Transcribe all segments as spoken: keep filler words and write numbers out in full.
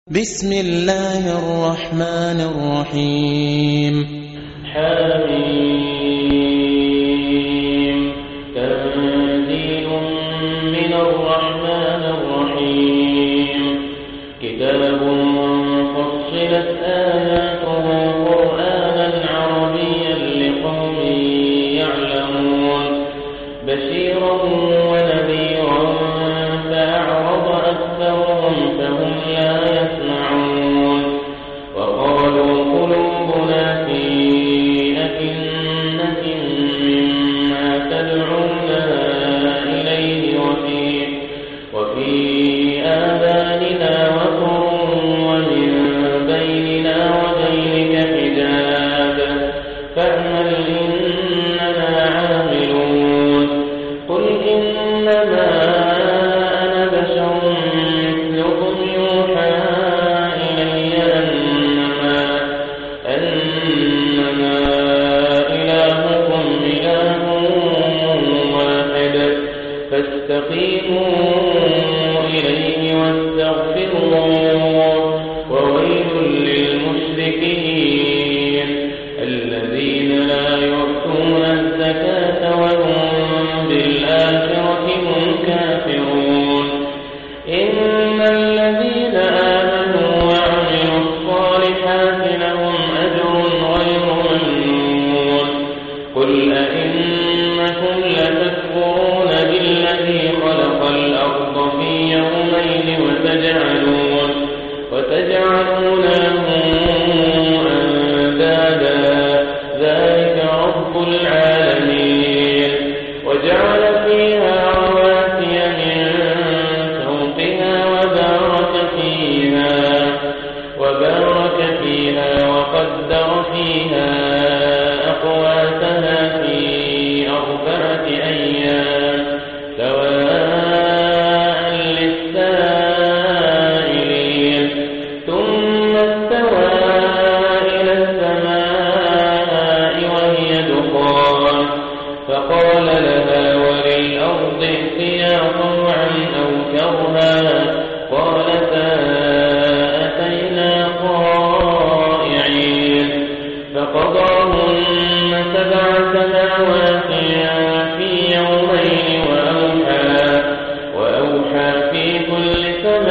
بسم الله الرحمن الرحيم حميم تنزيل من الرحمن الرحيم كتاب فصلت آياته قرآنا عربيا لقوم يعلمون بشيرا ونذيرا فأعرض أكثرهم فهم لا يسمعون وقالوا قلوبنا في أكنة مما تدعونا إليه وفي, وفي آذاننا وقر ومن بيننا وبينك حجاب فاعمل إننا عاملون قل إنما أنا بشر مثلكم يوحى إلي أنما, أنما إلهكم إله واحد فاستقيموا إليه واستغفروه وويل للمشركين الذين لا يؤتون الزكاة وهم بالآخرة هم كافرون إن الذين آمنوا وعملوا الصالحات لهم أجر غير ممنون قل أئنكم لتكفرون بالذي خلق الأرض في يومين وتجعلون, وتجعلون له أندادا ذلك رب العالمين وجعل فيها رواسي من فوقها وبارك فيها, وبارك فيها وقدر فيها أقواتها في أربعة أيام سواء للسائلين ثم استوى إلى السماء وهي دخان فقال لها وللأرض ائتيا طوعا أو كرها قالتا أتينا طائعين فقضاهن سبع سماوات في يومين وأوحى, وأوحى في كل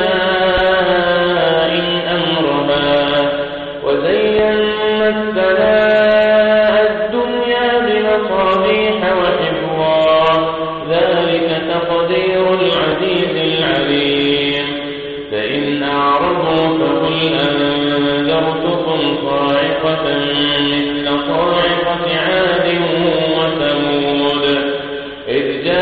سماء أمرها وزينا السماء الدنيا بمصابيح وحفظا ذلك تقدير العزيز العليم فإن أعرضوا فقل أنذرتكم صاعقة مثل صاعقة عاد وثمود إذ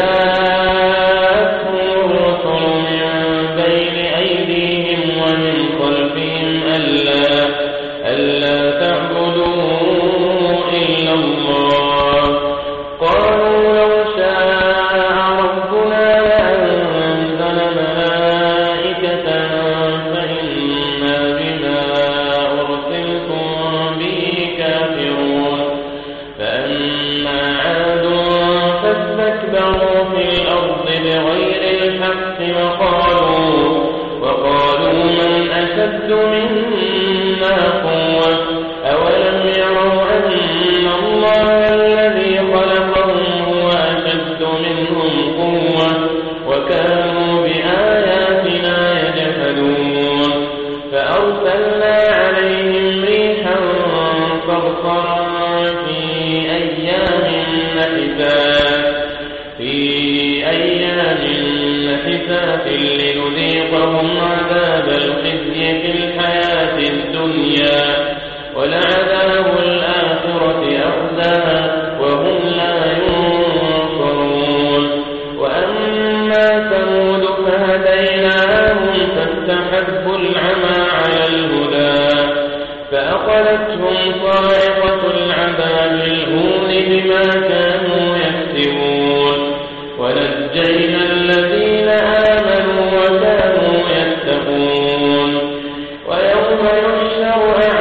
جاءتهم الرسل من بين أيديهم ومن خلفهم ألا, ألا تعبدوا إلا الله قالوا لو شاء ربنا لأنزل ملائكة فإنا بما أرسلتم به كافرون فأما عاد فاستكبروا في الأرض بغير الحق وقالوا, وقالوا من أشد منا قوة أولم يروا أن الله الذي خلقهم هو أشد منهم قوة وكانوا بآياتنا يجحدون فأرسلنا عليهم ريحا صرصرا في أيام نحسات في أيام نحسات لنذيقهم عذاب الخزي في الحياة الدنيا ولعذاب الآخرة أخزى وهم لا ينصرون وأما ثمود فهديناهم فاستحبوا العمى على الهدى فأخذتهم صاعقة العذاب الهون بما كانوا يكسبون ونجينا الذين آمنوا وكانوا يتقون ويوم يحشر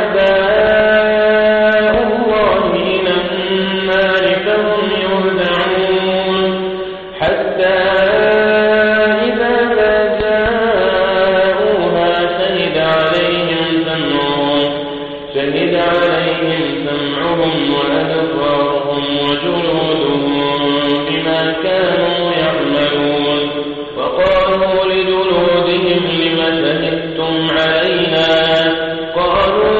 أعداء الله إلى النار فهم يهزعون حتى إذا ما جاءوها شهد عليهم شهد عليهم سمعهم وأبصارهم وجلودهم بما كانوا يعملون. وقالوا لجلودهم لم شهدتم علينا؟ قالوا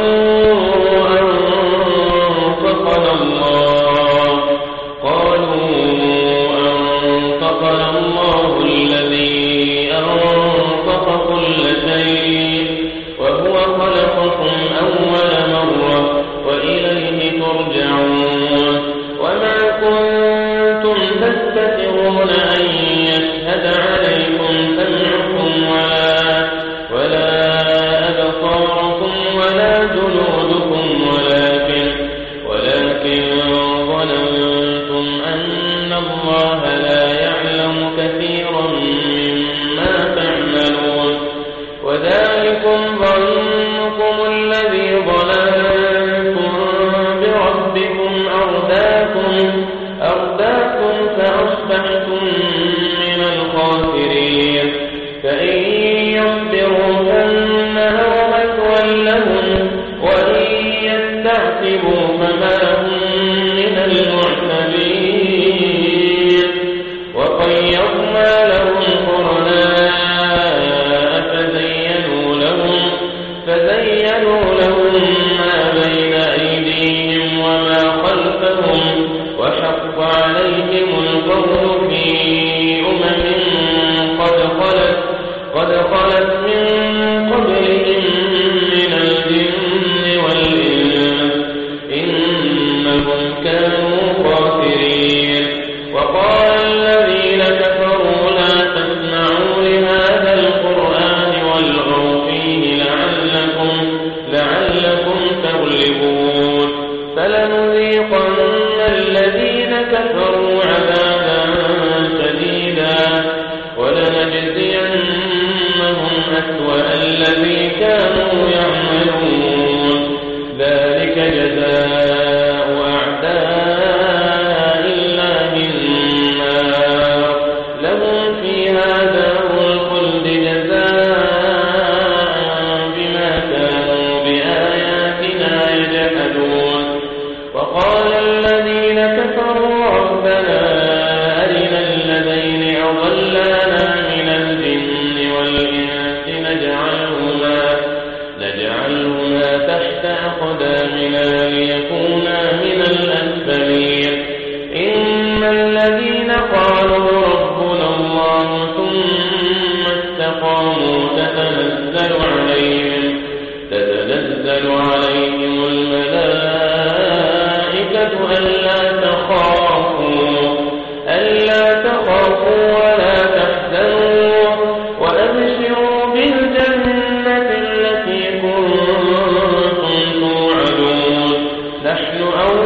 أنطقنا الله قالوا أنطقنا الله الذي أنطق كل شيء وهو خلقكم أول مرة وإليه ترجعون. وما كنتم تستترون أن يشهد عليكم سمعكم ولا ولا أبصاركم ولا جلودكم ولكن ولكن ظننتم أن الله لا يعلم كثيرا مما تعملون. وذلكم ظنكم الذي ظننتم بربكم أرداكم أرداكم فأصبحتم من الخاسرين. فإن يصبروا فإنه مثوى لهم وإن يستعتبوا فما هم من المعتبين. وقيضنا لهم قرناء فزينوا لهم فزينوا لهم ما بين أيديهم وما خلفهم وحق عليهم القول في أمم قد خلت قد خلت من قبلهم من الجن والإنس إنهم كانوا خاسرين. وقال الذين كفروا لا تسمعوا لهذا القرآن والغوا فيه لعلكم لعلكم تغلبون. فلنذيقن الذين كفروا عذابا شديدا ولنجزينهم أسوأ الذي كانوا يعملون. ذلك جزاء أعداء الله النار لهم فيها دار الخلد جزاء بما كانوا بآياتنا يجحدون. وقال الذين كفروا ربنا أرنا الذين أضلانا من الجن والإنس نجعلهما نجعلهما تحت أقدامنا ليكونا من الأسفلين. إن الذين قالوا ربنا الله ثم استقاموا تتنزل عليهم تتنزل عليهم الملائكة ألا تخافوا ألا تخافوا ولا تحزنوا وأبشروا بالجنة التي كنتم توعدون. نحن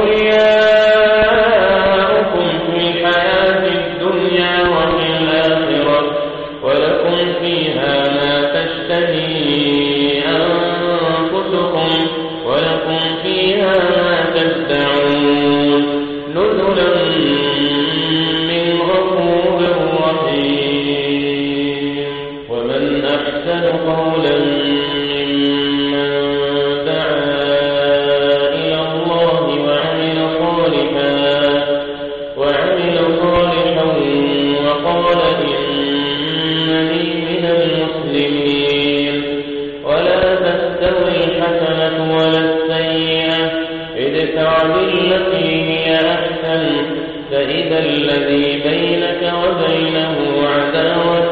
أولياؤكم في الحياة الدنيا وفي الآخرة ولكم فيها ما تشتهي أنفسكم ولكم فيها ما تدعون نزلا من غفور رحيم. ومن أحسن قولا ممن دعا إلى الله وعمل صالحا وعمل صالحا وقال إنني من المسلمين. ولا تستوي الحسنة ولا السيئة ادفع بالتي هي أحسن فإذا الذي بينك وبينه عداوة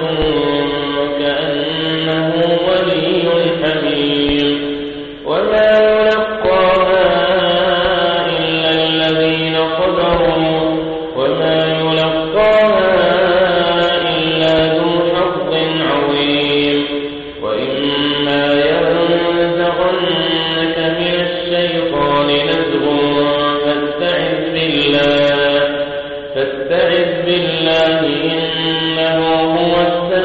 كأنه ولي حميم. وما يلقاها إلا الذين صبروا وما يلقاها إلا ذو حظ عظيم. وإما ينزغنك من الشيطان نزغ فاستعذ بالله فاستعذ بالله إنه هو السميع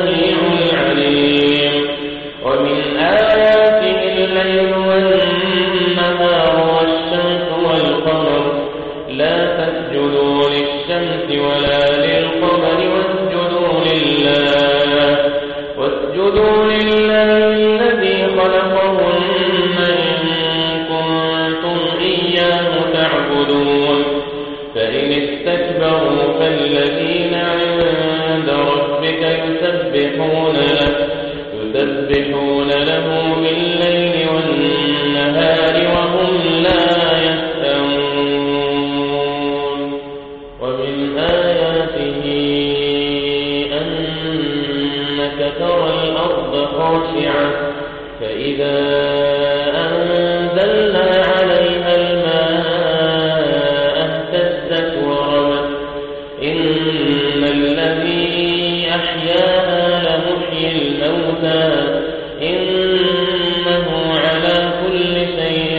الذين عند ربك يسبحون له يسبحون له بالليل والنهار وهم لا يسأمون ومن آياته أنك ترى الأرض خاشعة فإذا أنزلنا عليها الماء اهتزت وربت إن الذي أحياها لمحيي الموتى إنه على كل شيء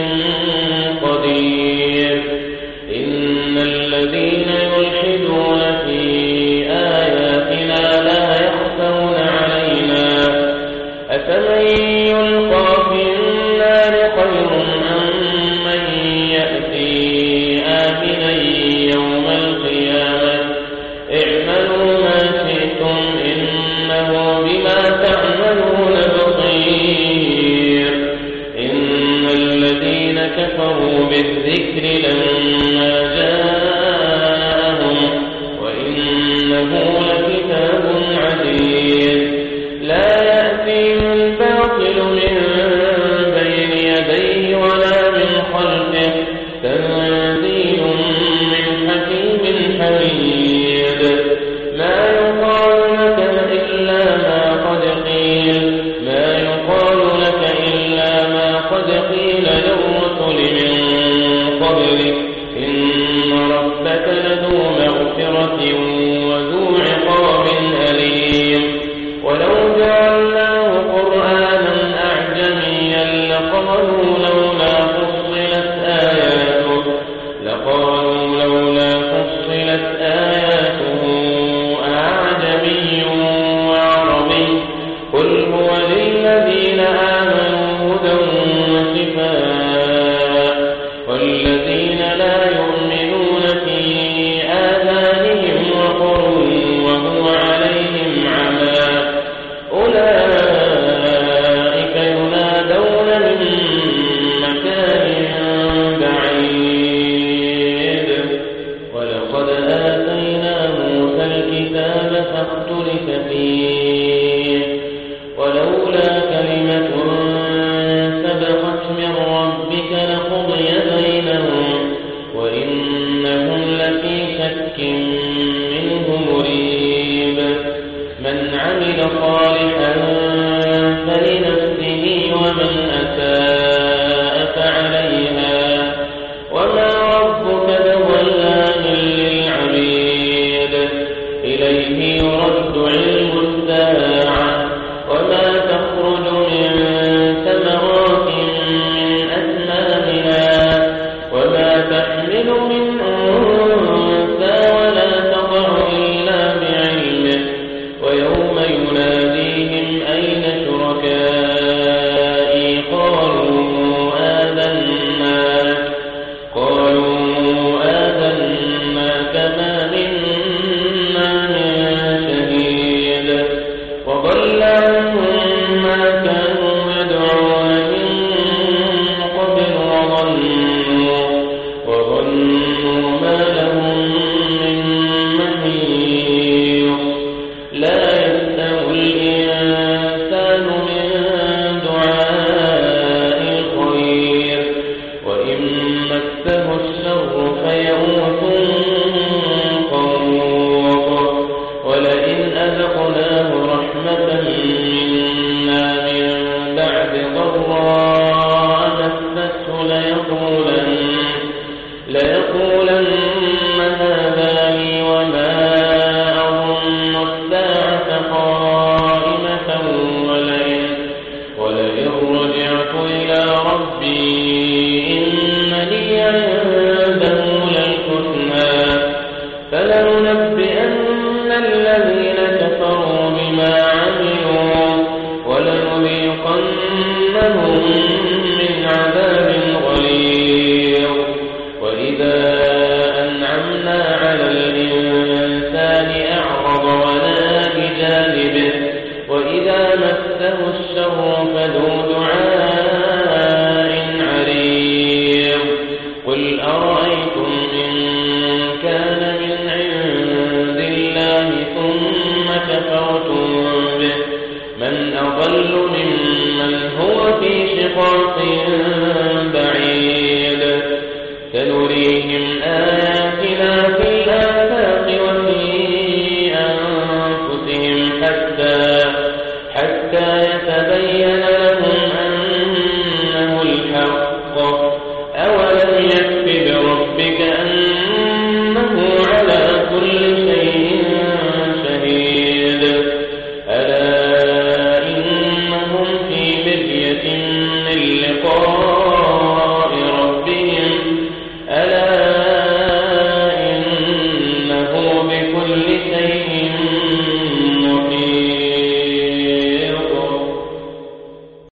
قدير إن الذين يلحدون في آياتنا لا يخفون علينا أفمن يلقى في النار خير أم من يأتي آمنا يوم القيامة اعملوا ما شئتم إنه بما تعملون بصير إن الذين كفروا بالذكر لما جاءهم وإنه لكتاب عزيز لا يأتيه الباطل من بين يديه ولا من خلفه تنزيل من حكيم حميد ما يقال لك إلا ما قد قيل ما يقال لك إلا ما قد قيل للرسل من قبلك إن ربك لذو مغفرة وذو عقاب أليم ولو جعلناه قرآنا أعجميا لقالوا لولا فصلت آياته لقالوا لولا فصلت آياته أعجمي وعربي قل هو للذين آمنوا هدى وشفاء والذين لا يؤمنون في آذانهم وقر وهو عليهم عمى أولئك ينادون من مكان بعيد ولقد آتينا موسى الكتاب فاختلف فيه ولولا كلمة سبقت من ربك لقضي بينهم وإنهم لفي شك منه مريب من عمل صالحا فلنفسه ومن أساء فعليها وما ربك بظلام للعبيد إليه يرد علم الساعة وما تخرج من ثمرات من أكمامها وما تحمل من أنثى ولا تضع إلا بعلمه ويوم يناديهم أين شركائي قالوا آذناك قالوا آذناك ما منا من شهيد وضل عنهم ما كانوا يدعون من قبل وظنوا وظنوا ما لهم من محيص لا يستوي الإنسان من دعاء الخير وإن مسه الشر فيئوس قنوط ولئن أذقناه رحمة منا من بعد ضراء مسته ليقولن ليقولن هذا لي وما أظن الساعة قائمة ولئن ولئن رجعت إلى ربي إن لي عنده للحسنى فلننبئن الذين كفروا بما عملوا ولنذيقنهم من عذاب غليظ وإذا أنعمنا على الإنسان أعرض ونأى بجانبه وإذا مسه الشر فذو دعاء سنريهم آياتنا